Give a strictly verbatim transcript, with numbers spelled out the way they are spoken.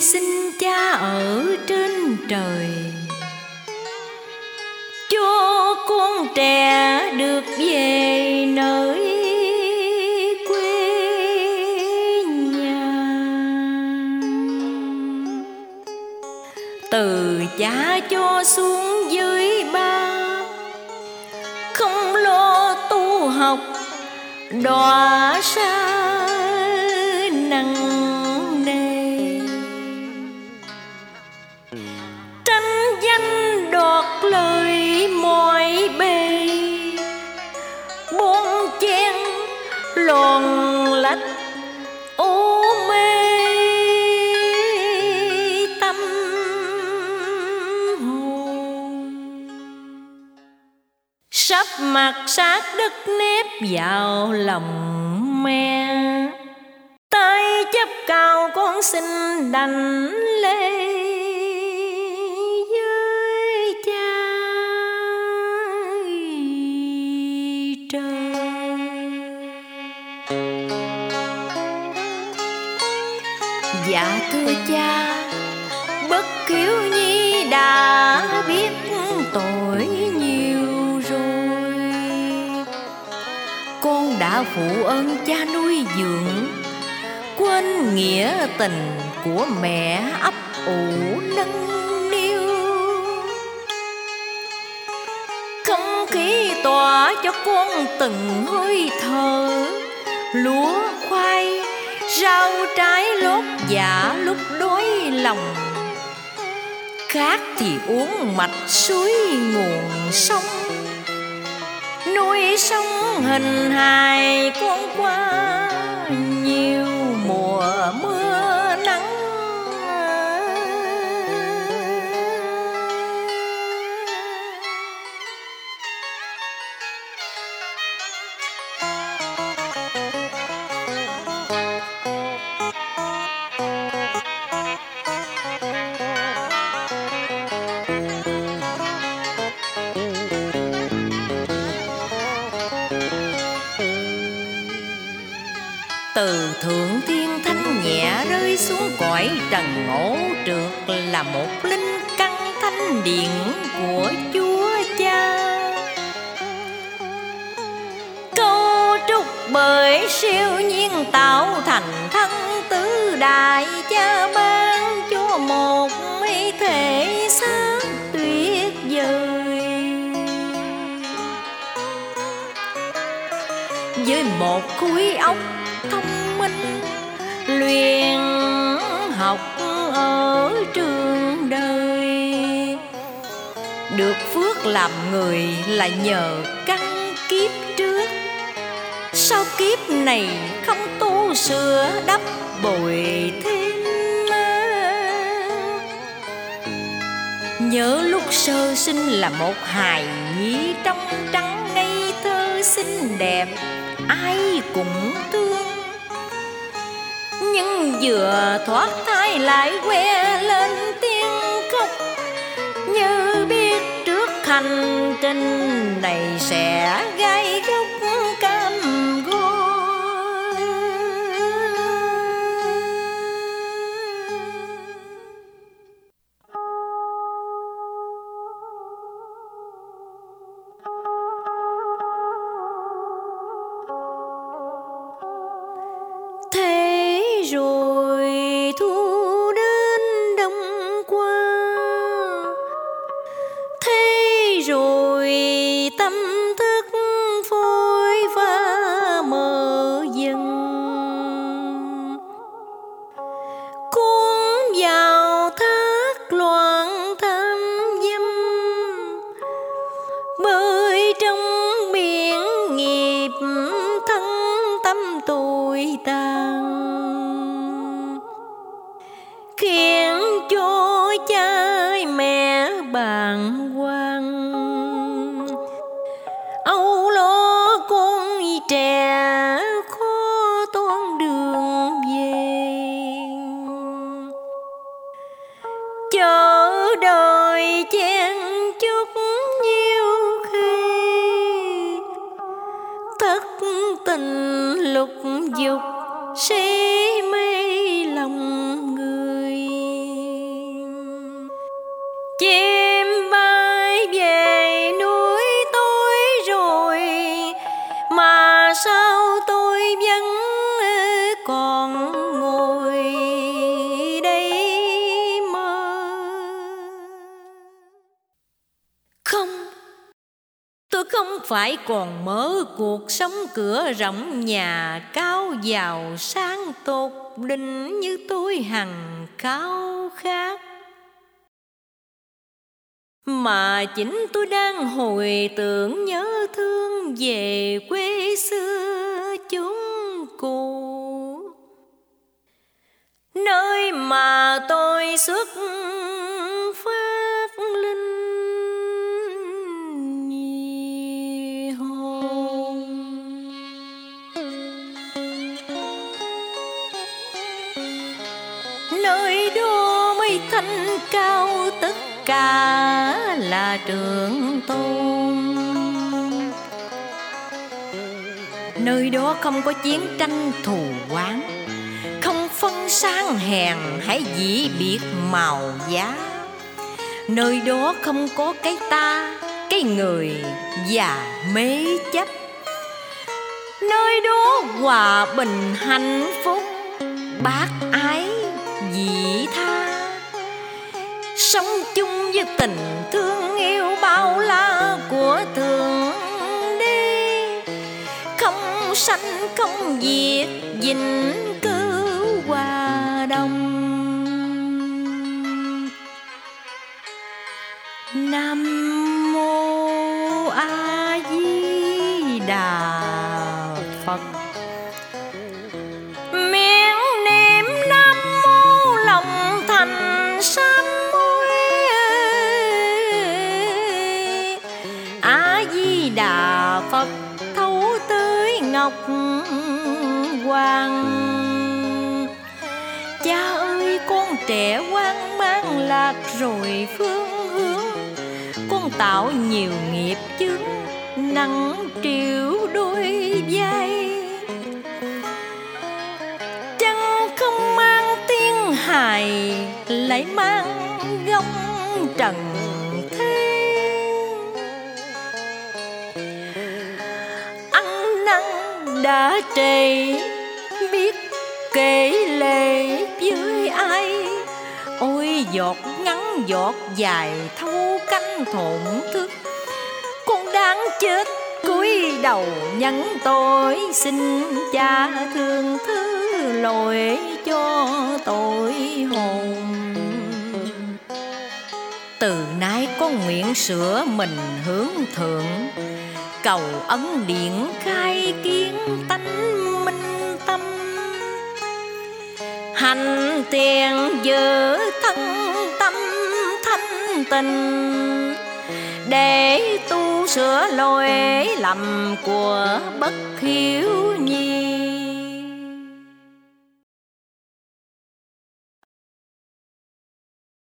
xin Cha ở trên trời, cho con trẻ được về nơi quê nhà. Từ Cha cho xuống dưới ba, không lo tu học đọa xa nặng nề, tranh danh đoạt lời mọi bề, bon chen lòn lách ô mê tâm hồn. Sắp mặt sát đất nếp vào lòng mẹ, tay chấp cao con xin đành lễ với Cha trời. Dạ thưa Cha, bất hiếu nhi đã biết tội nhiều rồi. Con đã phụ ơn cha nuôi dưỡng, quên nghĩa tình của mẹ ấp ủ nâng niu. Không khí tỏa cho con từng hơi thở, lúa khoai rau trái lót dạ lúc đói lòng. Khát thì uống mạch suối nguồn sông, nuôi sống hình hài con qua nhiều mùa mưa nắng. Từ thượng thiên thanh nhẹ rơi xuống cõi trần ngộ trượt, là một linh căn thanh điện của Chúa Cha. Câu trúc bởi siêu nhiên tạo thành thân tứ đại, Cha ban cho một thể xác tuyệt vời. Với một khối óc thông minh, luyện học ở trường đời, được phước làm người là nhờ căn kiếp trước. Sau kiếp này không tu sửa đắp bồi thêm, nhớ lúc sơ sinh là một hài nhi trong trắng ngây thơ xinh đẹp, ai cũng thương. Nhưng vừa thoát thai lại que lên tiếng khóc, như biết trước hành trình này sẽ gai góc cam go. Rồi thu đến đông qua, thế rồi tâm thức phôi pha mờ dần. Cuốn vào thác loạn tham dâm, bơi trong biển nghiệp thân tâm tồi tàn, khiến cho cha mẹ bàng hoàng. Âu lo con trẻ khó toan đường về, chờ đợi chen chúc nhiều khi, thất tình lục dục si mê lòng người. Chim bay về núi tôi rồi, mà sao tôi vẫn còn ngồi đây mơ. Không, tôi không phải còn mơ cuộc sống cửa rộng nhà cao giàu sang tột đỉnh như tôi hằng khao khát, mà chính tôi đang hồi tưởng nhớ thương về quê xưa chốn cũ, nơi mà tôi xuất phát linh hồn. Nơi đó mới thanh cao tất cả là trường tôn. Nơi đó không có chiến tranh thù oán, không phân sang hèn hay dĩ biệt màu giá. Nơi đó không có cái ta, cái người và mê chấp. Nơi đó hòa bình hạnh phúc, bác ái vị tha, sống chung với tình thương yêu bao la của Thượng Đế. Không sanh không diệt, vĩnh cửu hòa đồng. Nam mô A Di Đà Phật. Miệng niệm Nam mô lòng thành sám hối. A Di Đà Phật thấu tới ngọc hoàng. Cha ơi, con trẻ hoang mang lạc rồi phương hướng, con tạo nhiều nghiệp chướng nặng triệu đôi vai. Trăng không mang tiếng hài, lại mang gông trần thế. Ăn năn đã trễ, biết kể lệ với ai. Ôi giọt ngắn giọt dài thâu canh thổn thức, con đáng chết cúi đầu nhận tội. Xin cha thương thứ lỗi cho tội hồn. Từ nay con nguyện sửa mình hướng thượng, cầu ấn điện khai kiến tánh minh tâm. Hành tiền giữ thân tâm thanh tình, để tu sửa lỗi lầm của bất hiếu nhi.